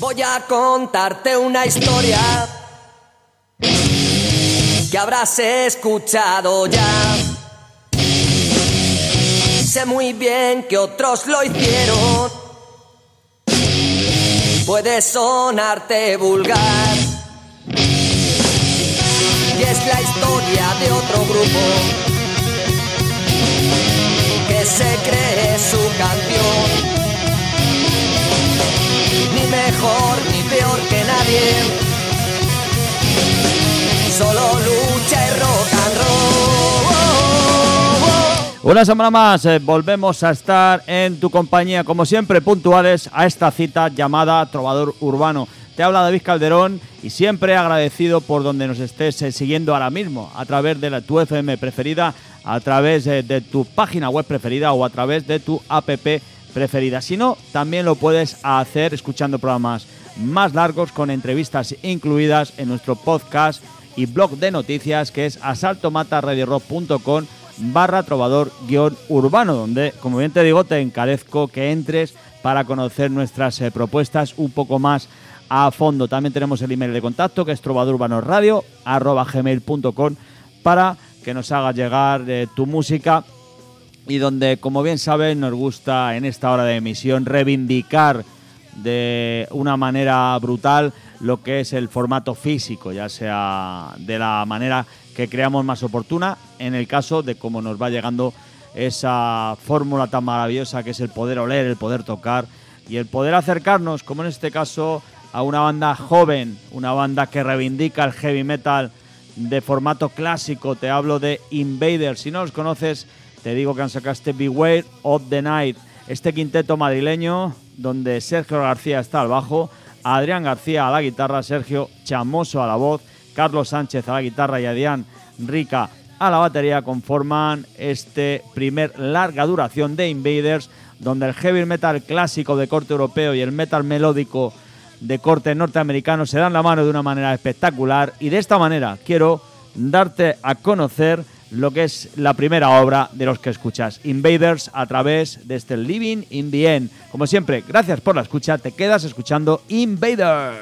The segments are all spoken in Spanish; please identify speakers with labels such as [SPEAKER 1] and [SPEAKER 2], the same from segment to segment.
[SPEAKER 1] Voy a contarte una historia que habrás escuchado ya. Sé muy bien que otros lo hicieron. Puede sonarte vulgar y es la historia de otro grupo que se cree su canción. Ni mejor ni peor que nadie, solo lucha y rock and roll.
[SPEAKER 2] Una semana más volvemos a estar en tu compañía, como siempre, puntuales a esta cita llamada Trovador Urbano. Te habla David Calderón y siempre agradecido por donde nos estés siguiendo ahora mismo, a través de tu FM preferida, a través de tu página web preferida o a través de tu app preferida. Si no, también lo puedes hacer escuchando programas más largos con entrevistas incluidas en nuestro podcast y blog de noticias, que es asaltomatarradiorock.com/trovador-urbano, donde, como bien te digo, te encarezco que entres para conocer nuestras propuestas un poco más a fondo. También tenemos el email de contacto, que es trovadurbanosradio@gmail.com, para que nos hagas llegar tu música, y donde, como bien sabes, nos gusta en esta hora de emisión reivindicar de una manera brutal lo que es el formato físico, ya sea de la manera que creamos más oportuna, en el caso de cómo nos va llegando esa fórmula tan maravillosa que es el poder oler, el poder tocar y el poder acercarnos, como en este caso, a una banda joven, una banda que reivindica el heavy metal de formato clásico. Te hablo de Invaders. Si no los conoces, te digo que han sacado este Beware of the Night, este quinteto madrileño donde Sergio García está al bajo, Adrián García a la guitarra, Sergio Chamoso a la voz, Carlos Sánchez a la guitarra y Adrián Rica a la batería, conforman este primer larga duración de Invaders, donde el heavy metal clásico de corte europeo y el metal melódico de corte norteamericano se dan la mano de una manera espectacular, y de esta manera quiero darte a conocer lo que es la primera obra de los que escuchas, Invaders, a través de este Living in the End. Como siempre, gracias por la escucha, te quedas escuchando Invaders.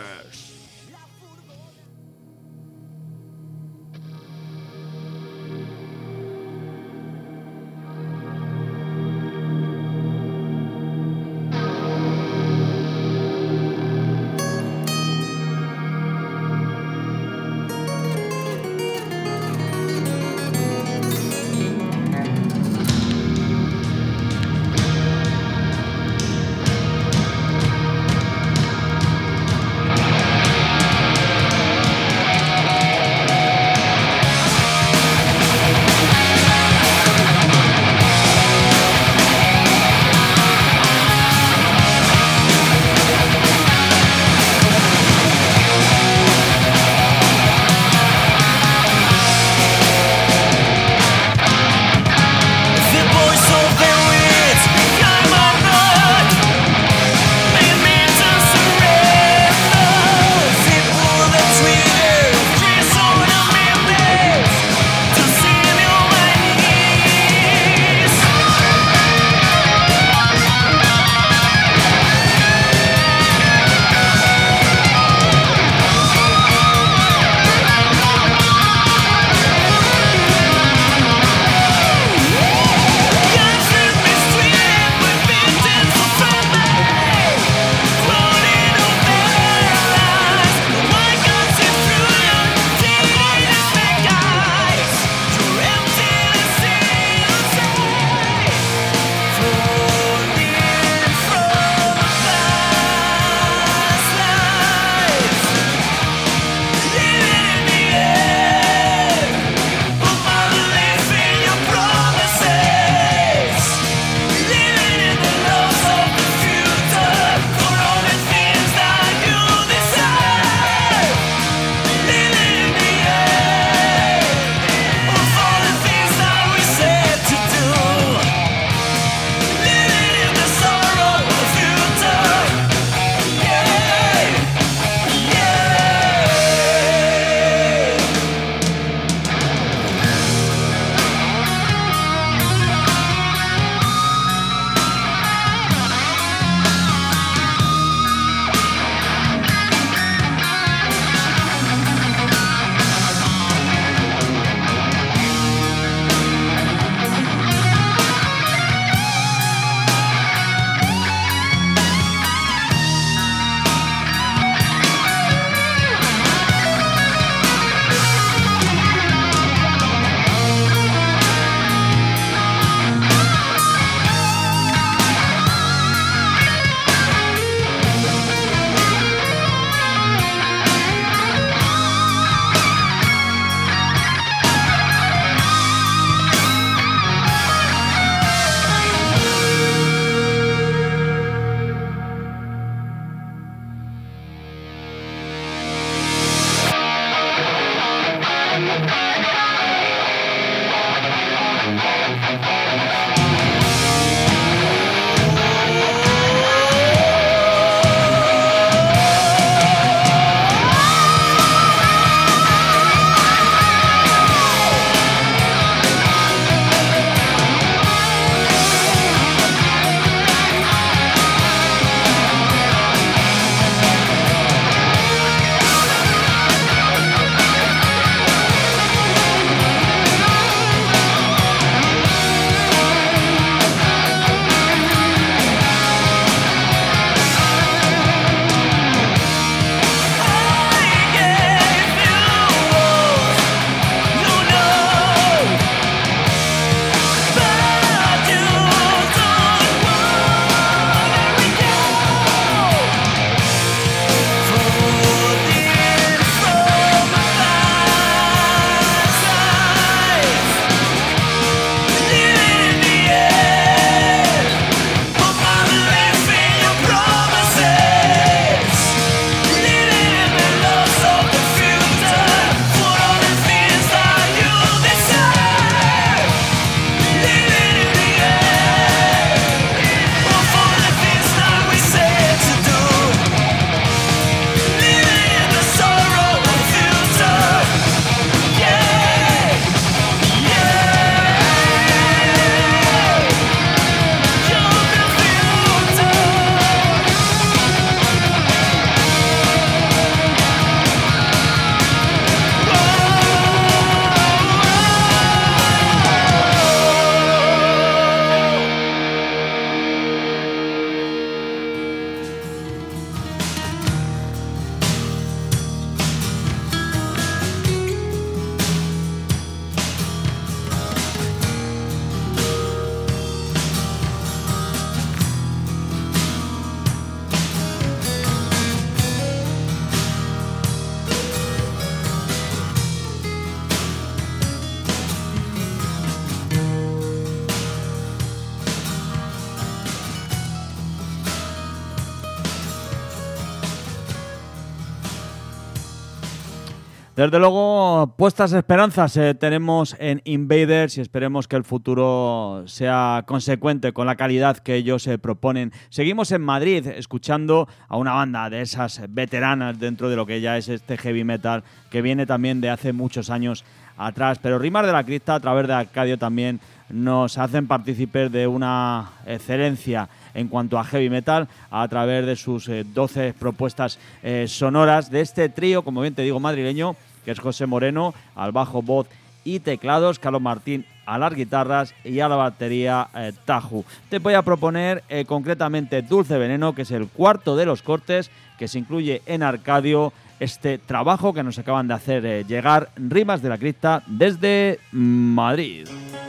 [SPEAKER 2] Desde luego, puestas esperanzas tenemos en Invaders y esperemos que el futuro sea consecuente con la calidad que ellos proponen. Seguimos en Madrid escuchando a una banda de esas veteranas dentro de lo que ya es este heavy metal que viene también de hace muchos años atrás. Pero Rimas de la Cripta, a través de Arcadio, también nos hacen partícipes de una excelencia en cuanto a heavy metal a través de sus 12 propuestas sonoras de este trío, como bien te digo, madrileño, que es José Moreno al bajo, voz y teclados, Carlos Martín a las guitarras y a la batería Taju. Te voy a proponer concretamente Dulce Veneno, que es el cuarto de los cortes que se incluye en Arcadio, este trabajo que nos acaban de hacer llegar Rimas de la Cripta desde Madrid.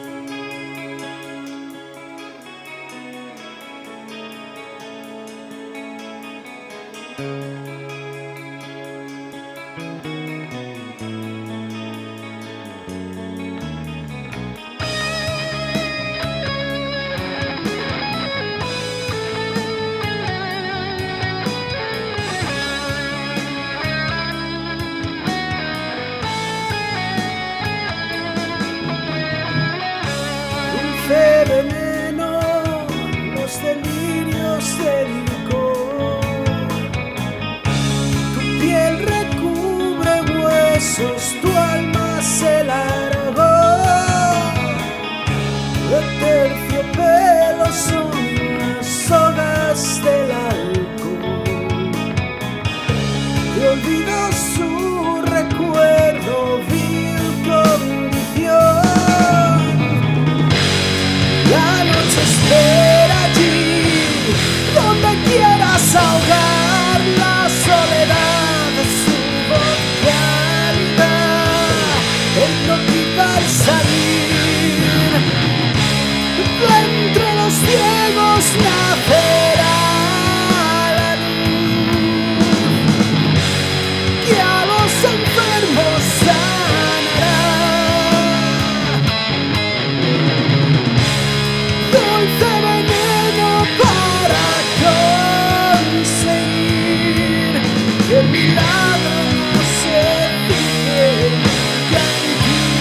[SPEAKER 3] Veneno, los delirios del licor. Tu piel recubre huesos, tu alma se largó. De terciopelo son las sogas del alcohol. Te olvido su recuerdo, vil condición. La noche espera allí, donde quieras ahogar la soledad de su voz cálida. Hipnotiza al salir, de entre los ciegos nacerá la luz, que a los enfermos sanará. Dulce veneno para conseguir que el milagro no se fije en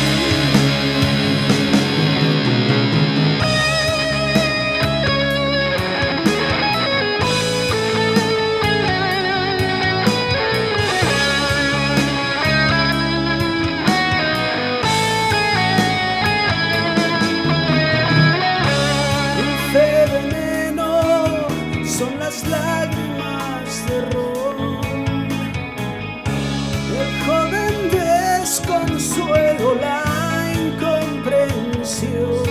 [SPEAKER 3] lágrimas de ron, el joven desconsuelo, la incomprensión.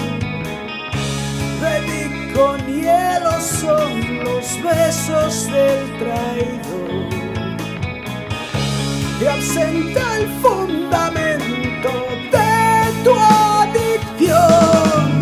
[SPEAKER 3] Bebí con hielo son los besos del traidor, que ausenta el fundamento de tu adicción.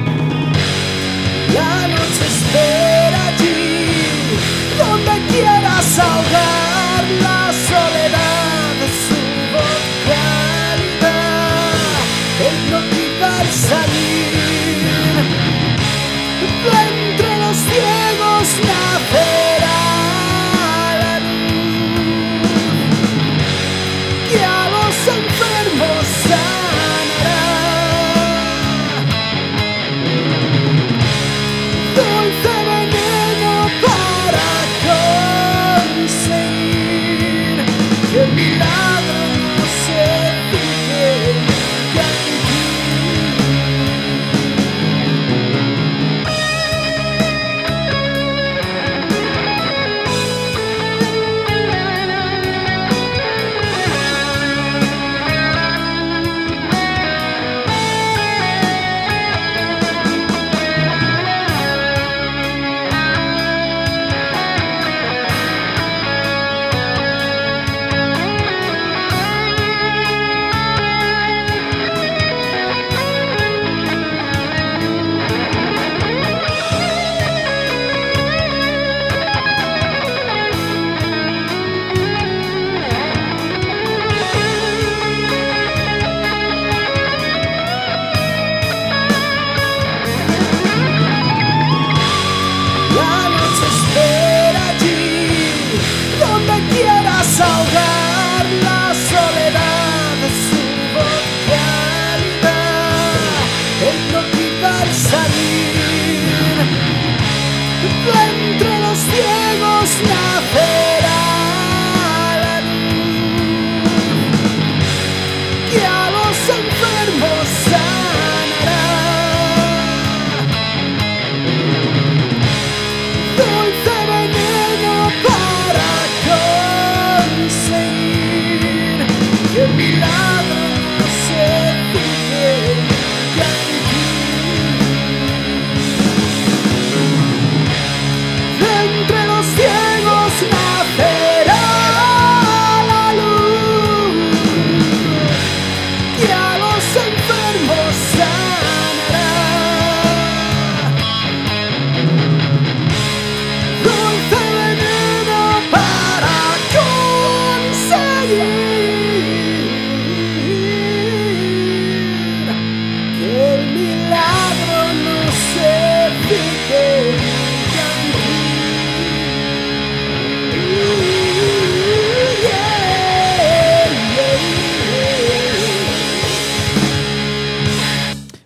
[SPEAKER 3] La noche espera allí, donde quieras ahogar la soledad de su voz cálida. Hipnotiza al salir, de entre los ciegos nacerá la luz, que a los enfermos sanará. Dulce veneno para conseguir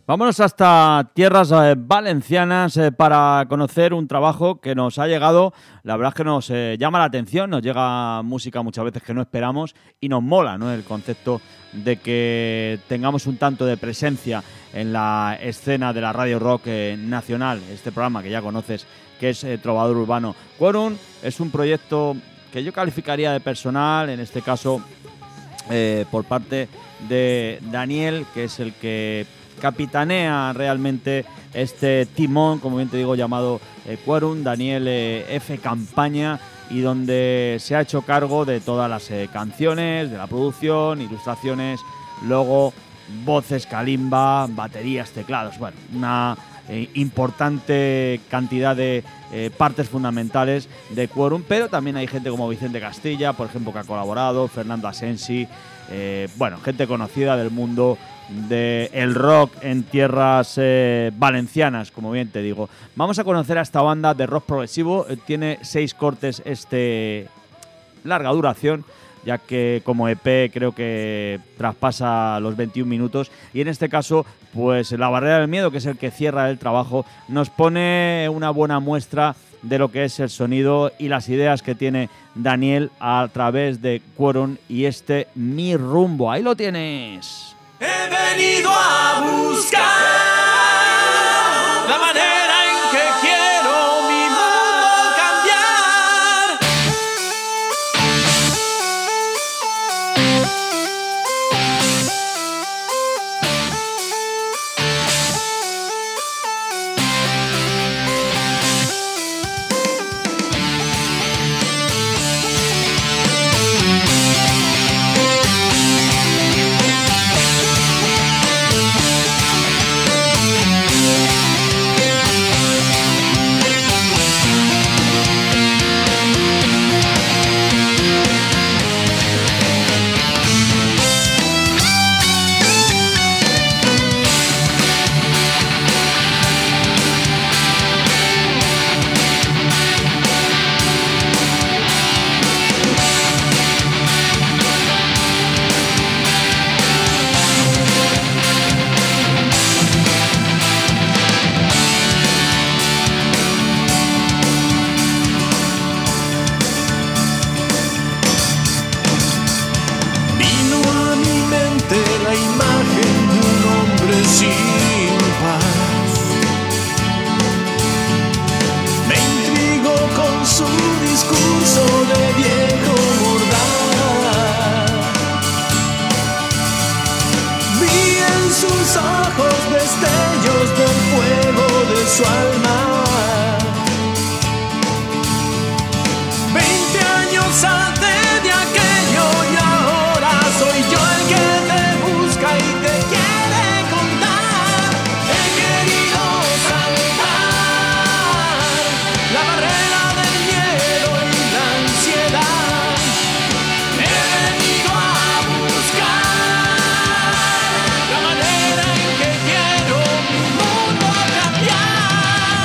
[SPEAKER 2] Vámonos hasta tierras valencianas para conocer un trabajo que nos ha llegado. La verdad es que nos llama la atención, nos llega música muchas veces que no esperamos y nos mola, ¿no?, el concepto de que tengamos un tanto de presencia en la escena de la radio rock nacional. Este programa que ya conoces, que es Trovador Urbano. Quorum es un proyecto que yo calificaría de personal, en este caso por parte de Daniel, que es el que capitanea realmente este timón, como bien te digo, llamado Quorum, Daniel F. Campaña, y donde se ha hecho cargo de todas las canciones, de la producción, ilustraciones, logo, voces, calimba, baterías, teclados, bueno, una importante cantidad de partes fundamentales de Quorum, pero también hay gente como Vicente Castilla, por ejemplo, que ha colaborado, Fernando Asensi, bueno, gente conocida del mundo del rock en tierras valencianas, como bien te digo. Vamos a conocer a esta banda de rock progresivo. Tiene 6 cortes larga duración, ya que como EP creo que traspasa los 21 minutos, y en este caso pues La Barrera del Miedo, que es el que cierra el trabajo, nos pone una buena muestra de lo que es el sonido y las ideas que tiene Daniel a través de Quorum y Mi Rumbo. Ahí lo tienes.
[SPEAKER 3] He venido a buscar la manera en que quiero mi mundo cambiar. Su alma. 20 años antes de aquello y ahora soy yo el que te busca y te quiere contar. He querido saltar la barrera del miedo y la ansiedad. He venido a buscar la manera en que quiero mi mundo cambiar.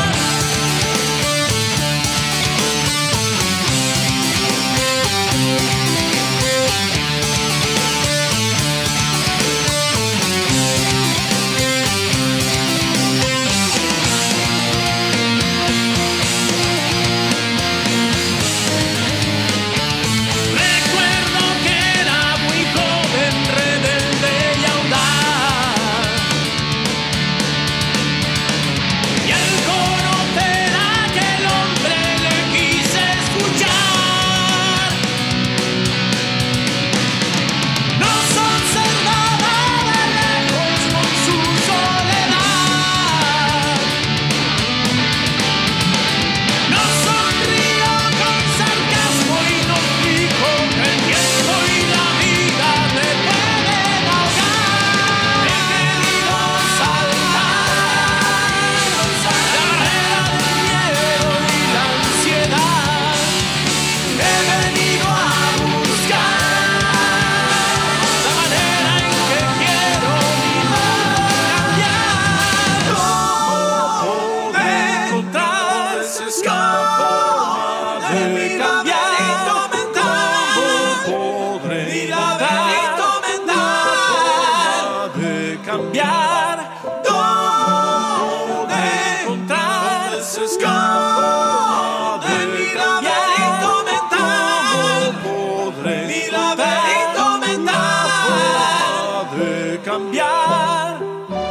[SPEAKER 3] cambiar.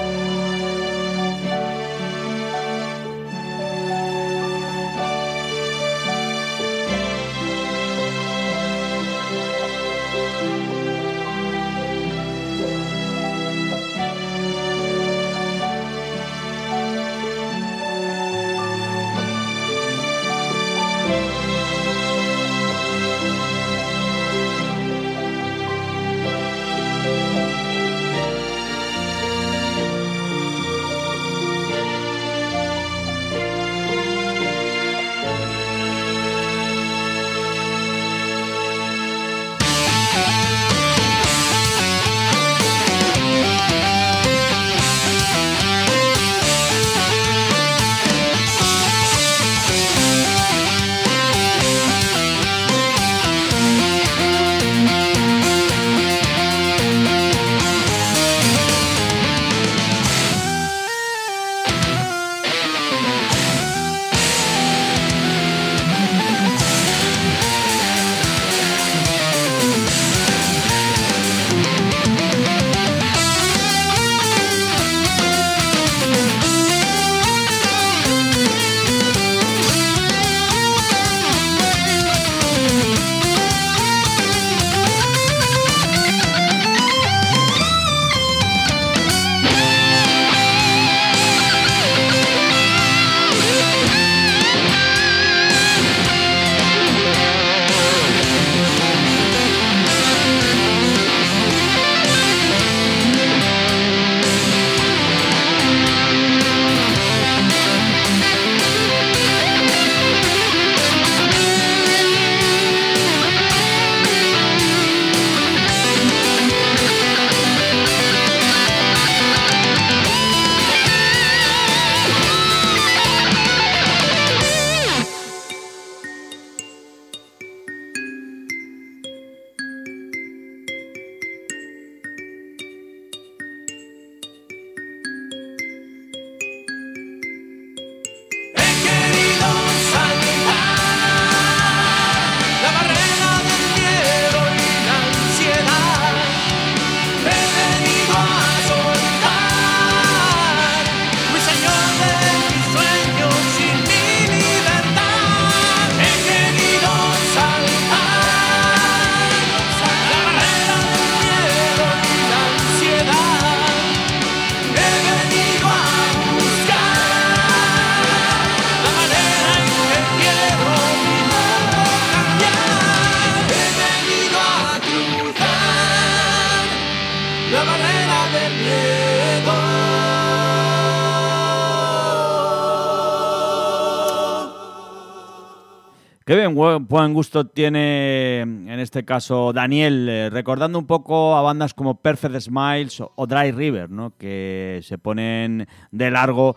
[SPEAKER 2] Qué bien, buen gusto tiene en este caso Daniel, recordando un poco a bandas como Perfect Smiles o Dry River, ¿no? Que se ponen de largo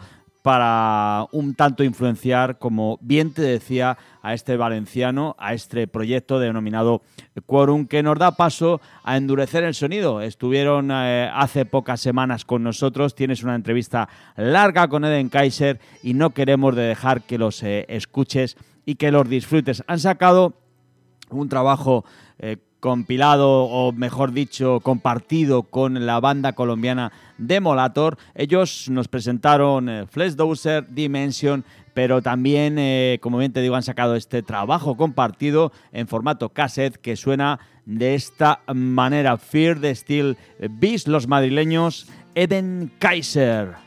[SPEAKER 2] para un tanto influenciar, como bien te decía, a este valenciano, a este proyecto denominado Quorum, que nos da paso a endurecer el sonido. Estuvieron hace pocas semanas con nosotros, tienes una entrevista larga con Eden Kaiser y no queremos dejar que los escuches y que los disfrutes. Han sacado un trabajo compilado, o mejor dicho, compartido con la banda colombiana Demolator. Ellos nos presentaron Fleshdozer, Dimension, pero también, como bien te digo, han sacado este trabajo compartido en formato cassette que suena de esta manera. Fear the Steel Beast, los madrileños Eden Kaiser.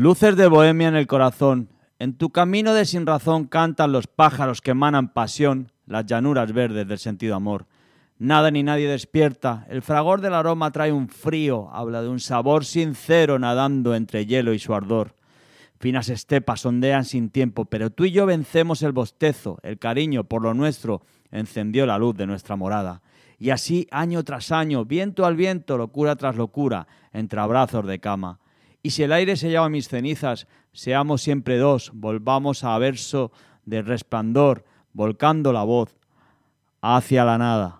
[SPEAKER 2] Luces de bohemia en el corazón. En tu camino de sin razón cantan los pájaros que emanan pasión, las llanuras verdes del sentido amor. Nada ni nadie despierta, el fragor del aroma trae un frío, habla de un sabor sincero nadando entre hielo y su ardor. Finas estepas ondean sin tiempo, pero tú y yo vencemos el bostezo, el cariño por lo nuestro encendió la luz de nuestra morada. Y así, año tras año, viento al viento, locura tras locura, entre abrazos de cama. Y si el aire se lleva mis cenizas, seamos siempre dos, volvamos a verso de resplandor, volcando la voz hacia la nada.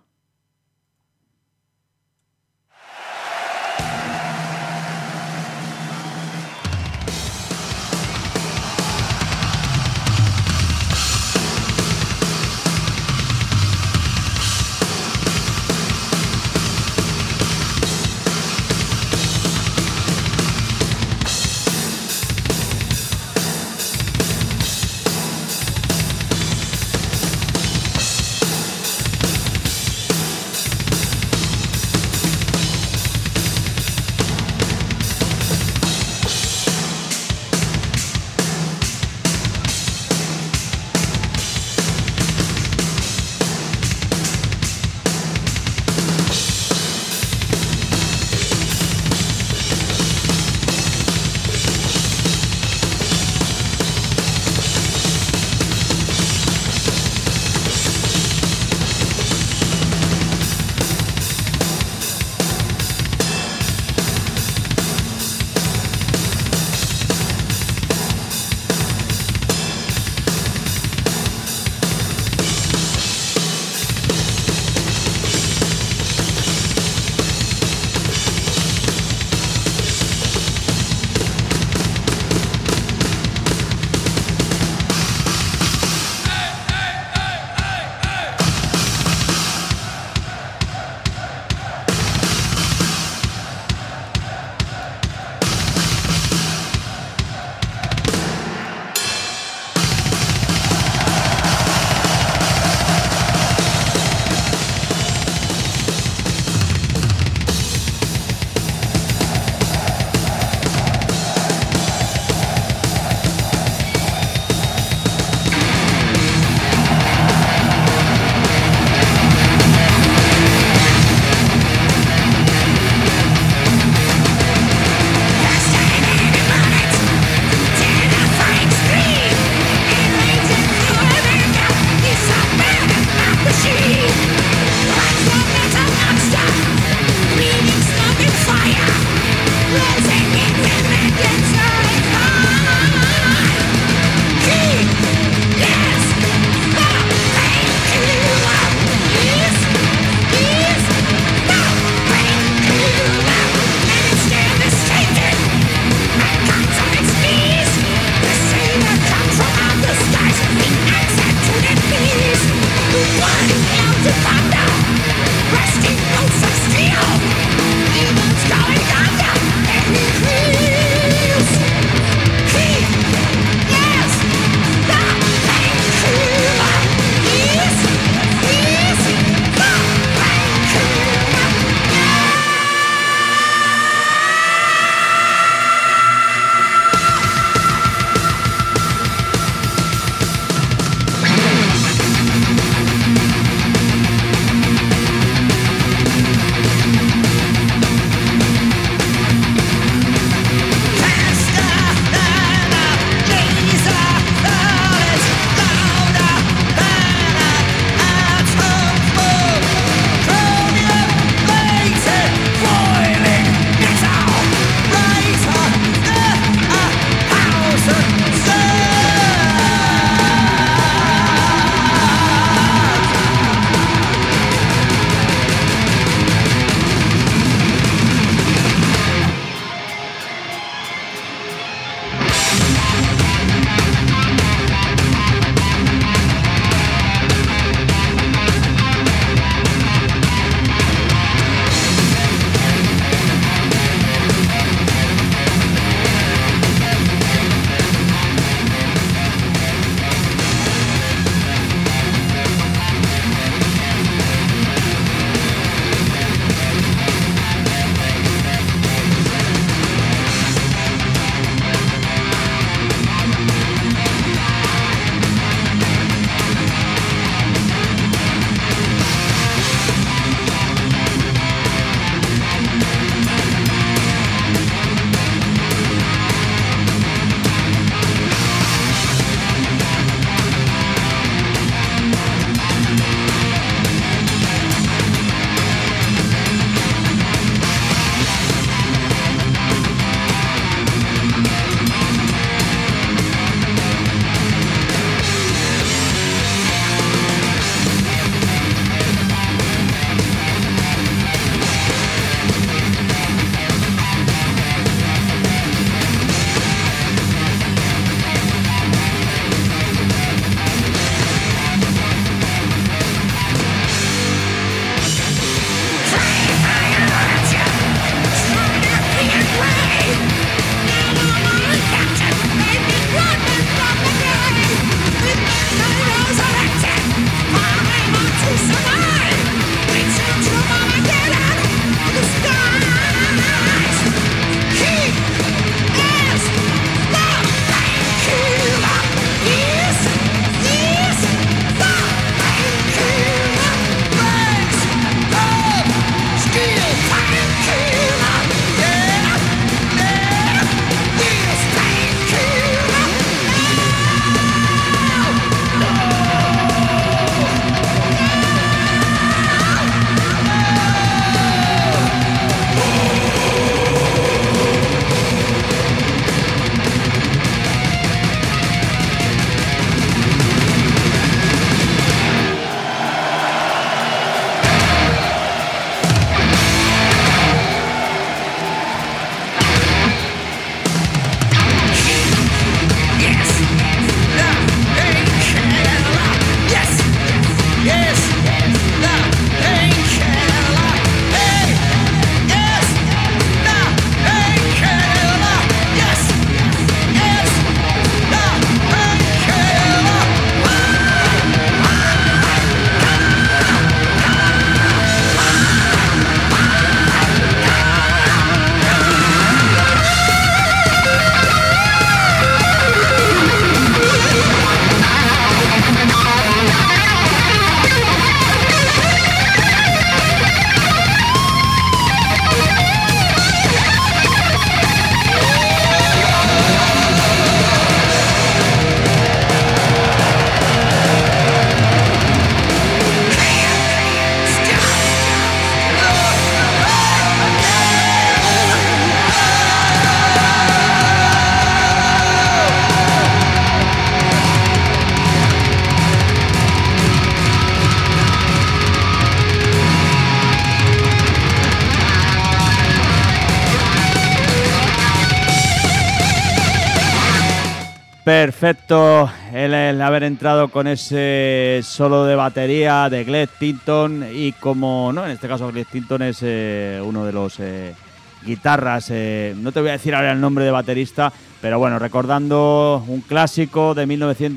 [SPEAKER 2] Perfecto el haber entrado con ese solo de batería de Glenn Tipton y como no, en este caso Glenn Tipton es uno de los guitarras, no te voy a decir ahora el nombre de baterista, pero bueno, recordando un clásico de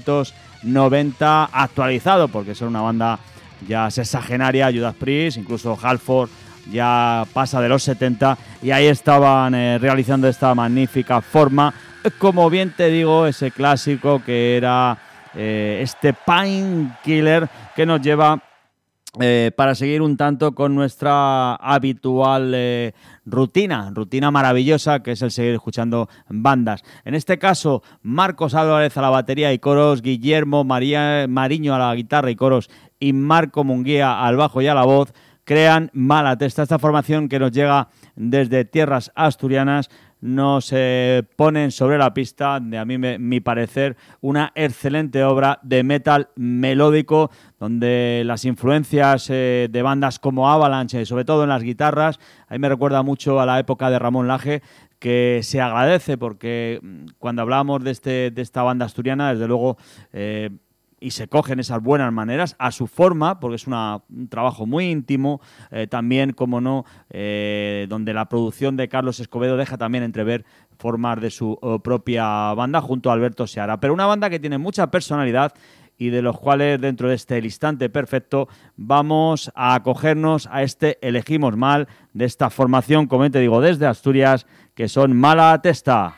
[SPEAKER 2] 1990 actualizado, porque son una banda ya sexagenaria, Judas Priest, incluso Halford ya pasa de los 70 y ahí estaban realizando esta magnífica forma. Como bien te digo, ese clásico que era este Painkiller que nos lleva para seguir un tanto con nuestra habitual rutina maravillosa que es el seguir escuchando bandas. En este caso, Marcos Álvarez a la batería y coros, Guillermo Mariño a la guitarra y coros y Marco Munguía al bajo y a la voz crean Mala Testa. Esta formación que nos llega desde tierras asturianas nos ponen sobre la pista de, a mí mi parecer, una excelente obra de metal melódico donde las influencias de bandas como Avalanche, sobre todo en las guitarras, a mí me recuerda mucho a la época de Ramón Laje, que se agradece porque cuando hablábamos de esta banda asturiana, desde luego y se cogen esas buenas maneras a su forma, porque es un trabajo muy íntimo, también, como no, donde la producción de Carlos Escobedo deja también entrever formas de su propia banda junto a Alberto Seara. Pero una banda que tiene mucha personalidad y de los cuales dentro de este instante perfecto vamos a acogernos a este Elegimos Mal de esta formación, como te digo, desde Asturias, que son Mala Testa.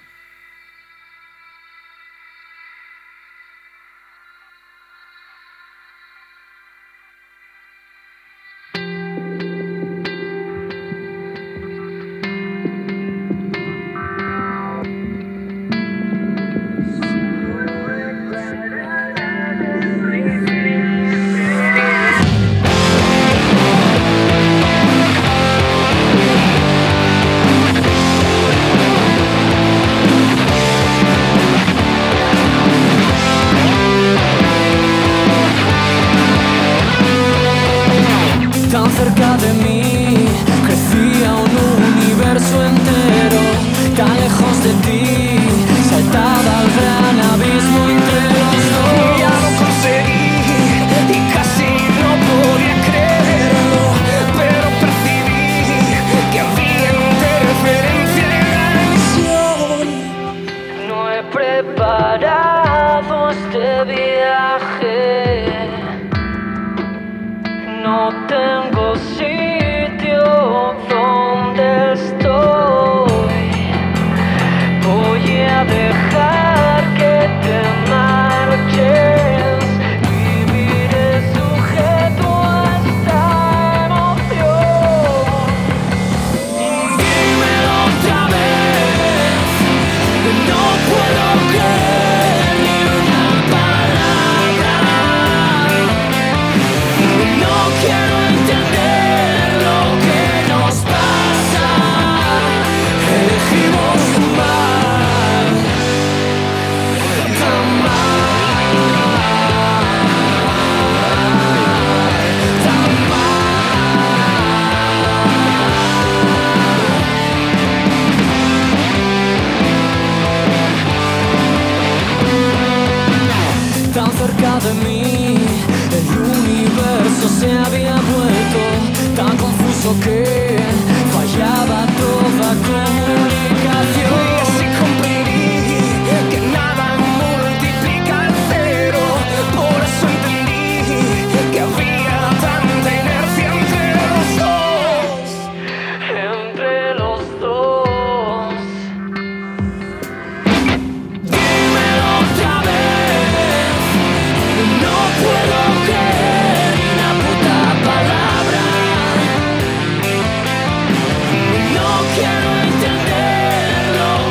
[SPEAKER 3] Quiero entenderlo.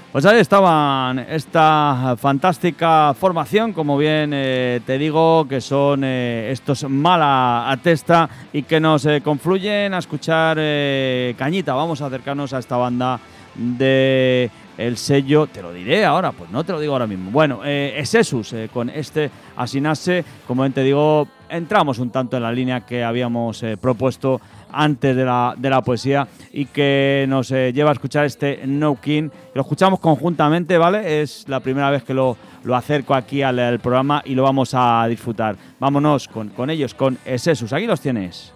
[SPEAKER 2] Pues ahí estaban esta fantástica formación, como bien te digo, que son estos Mala Atesta y que nos confluyen a escuchar cañita. Vamos a acercarnos a esta banda de el sello, te lo diré ahora, pues no te lo digo ahora mismo. Bueno, Exessus, con este Asinase, como bien te digo, entramos un tanto en la línea que habíamos propuesto antes de la poesía y que nos lleva a escuchar este No King. Lo escuchamos conjuntamente, ¿vale? Es la primera vez que lo acerco aquí al programa y lo vamos a disfrutar. Vámonos con ellos, con Exessus. Aquí los tienes.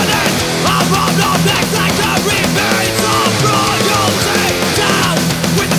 [SPEAKER 3] With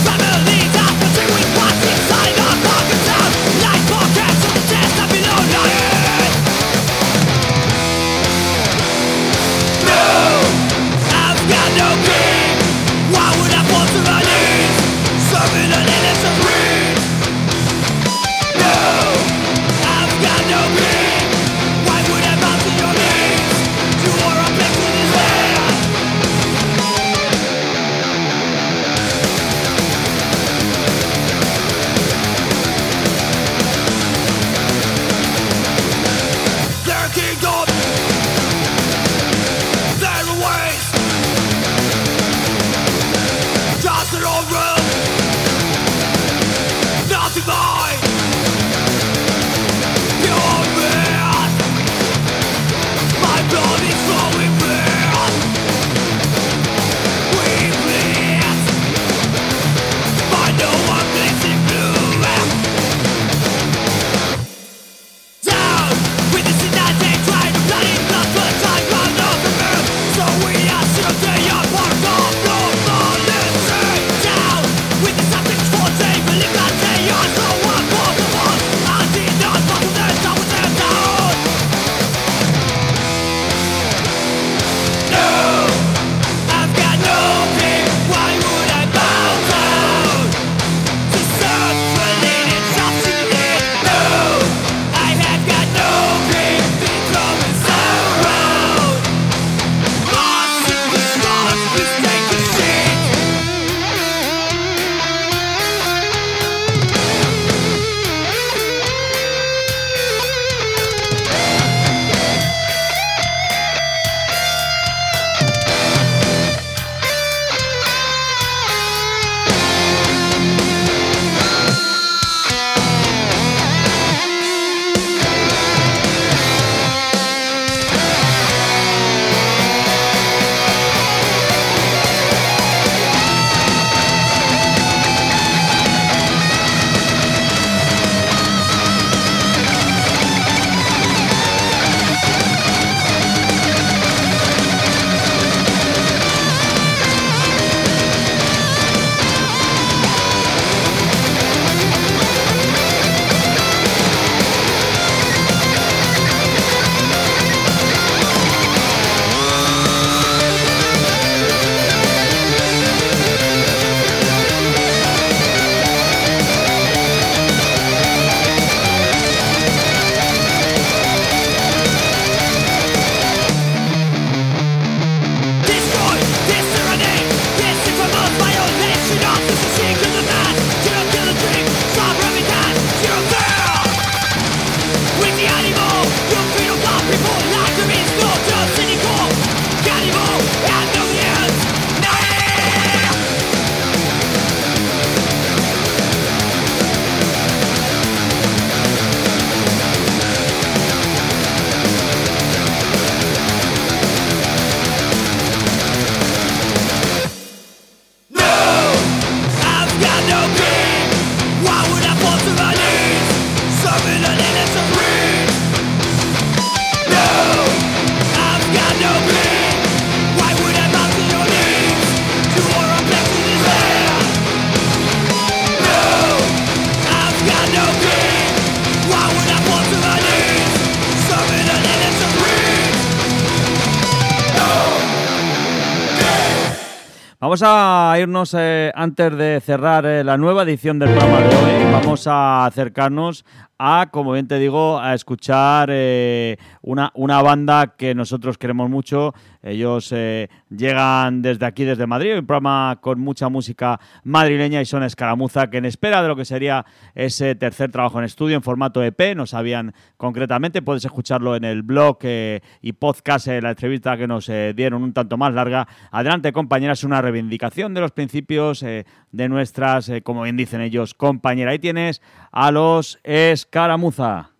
[SPEAKER 2] Vamos a irnos, antes de cerrar la nueva edición del programa de hoy, vamos a acercarnos a, como bien te digo, a escuchar una banda que nosotros queremos mucho. Ellos llegan desde aquí, desde Madrid, un programa con mucha música madrileña, y son Escaramuza, que en espera de lo que sería ese tercer trabajo en estudio en formato EP, no sabían concretamente, puedes escucharlo en el blog y podcast, la entrevista que nos dieron un tanto más larga. Adelante, compañeras, una reivindicación de los principios de nuestras, como bien dicen ellos, compañeras. Ahí tienes a los Escaramuza.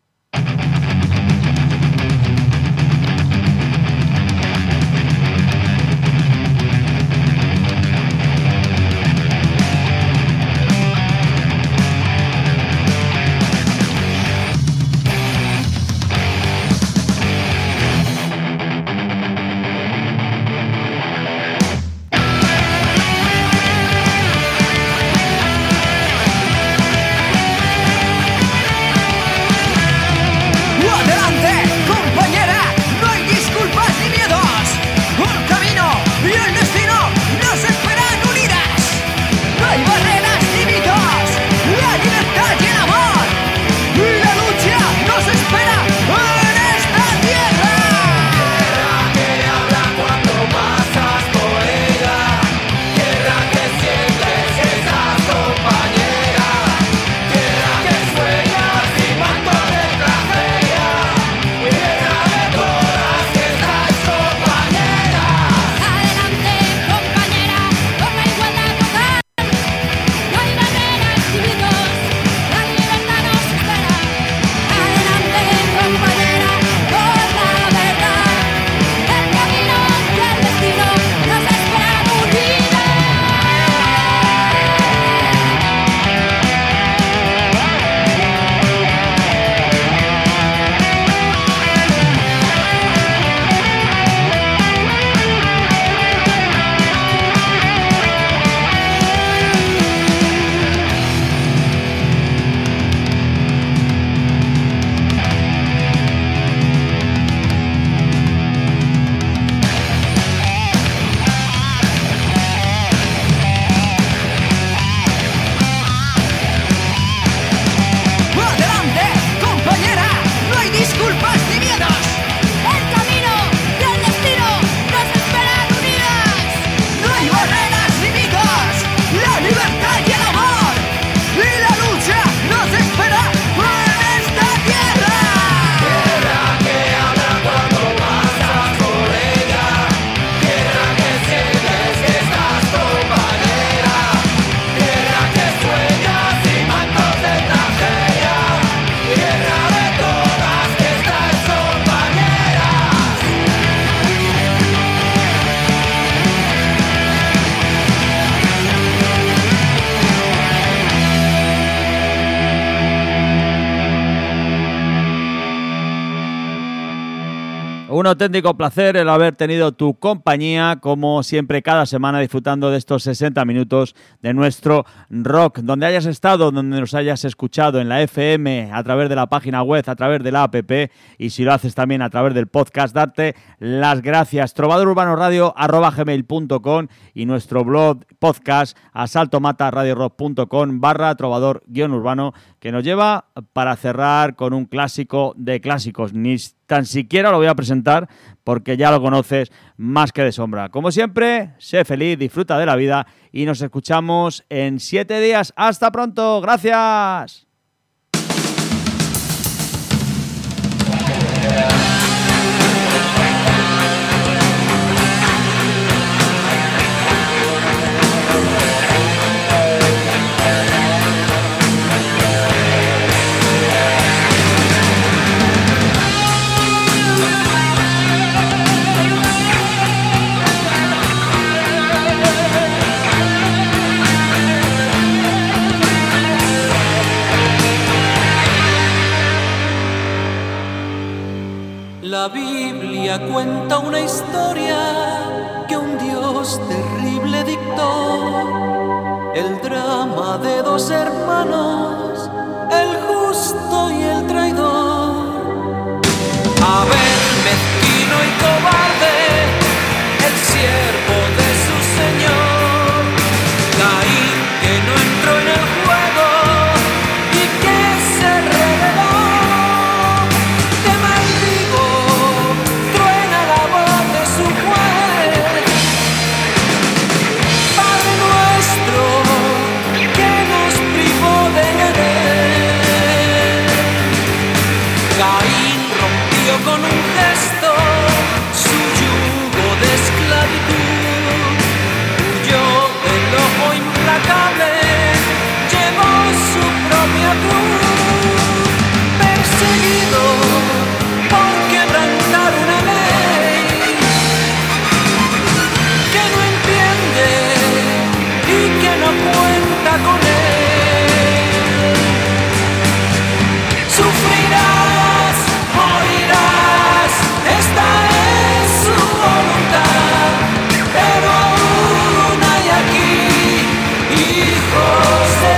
[SPEAKER 2] Un auténtico placer el haber tenido tu compañía, como siempre, cada semana, disfrutando de estos 60 minutos de nuestro rock. Donde hayas estado, donde nos hayas escuchado, en la FM, a través de la página web, a través de la app, y si lo haces también a través del podcast, darte las gracias. trovadorurbanoradio@gmail.com y nuestro blog podcast asaltomataradiorock.com/trovador-urbano, que nos lleva para cerrar con un clásico de clásicos. Ni tan siquiera lo voy a presentar porque ya lo conoces más que de sombra. Como siempre, sé feliz, disfruta de la vida y nos escuchamos en 7 días. ¡Hasta pronto! ¡Gracias!
[SPEAKER 3] La Biblia cuenta una historia que un Dios terrible dictó, el drama de dos hermanos, el justo y el traidor. Abel, mezquino y cobarde, el siervo de su Señor. la cruz, perseguido por quebrantar una ley que no entiende y que no cuenta con él. Sufrirás, morirás, esta es su voluntad, pero aún hay aquí hijos de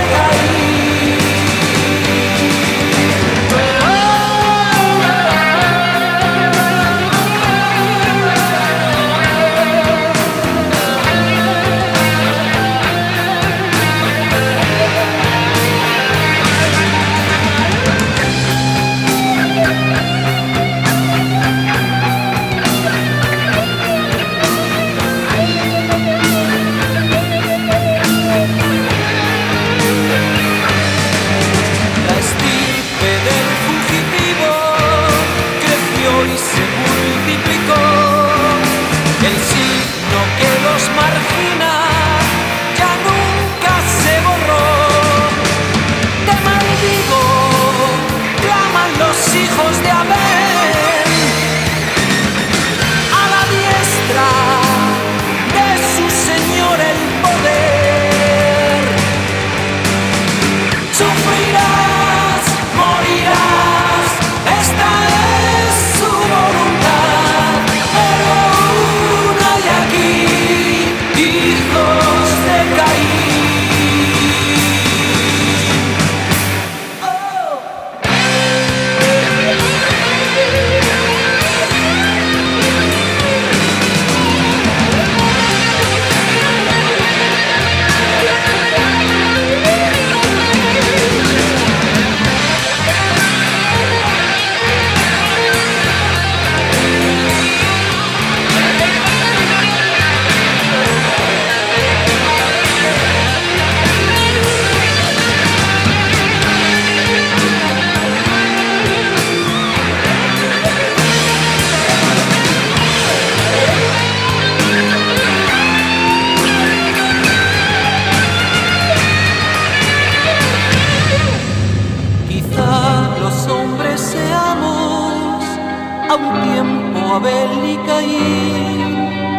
[SPEAKER 3] a un tiempo Abel y Caín.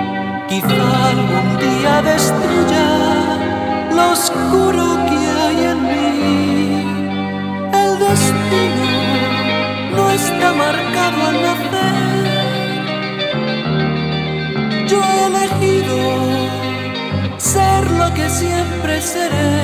[SPEAKER 3] Quizá algún día destruya lo oscuro que hay en mí. El destino no está marcado al nacer. Yo he elegido ser lo que siempre seré.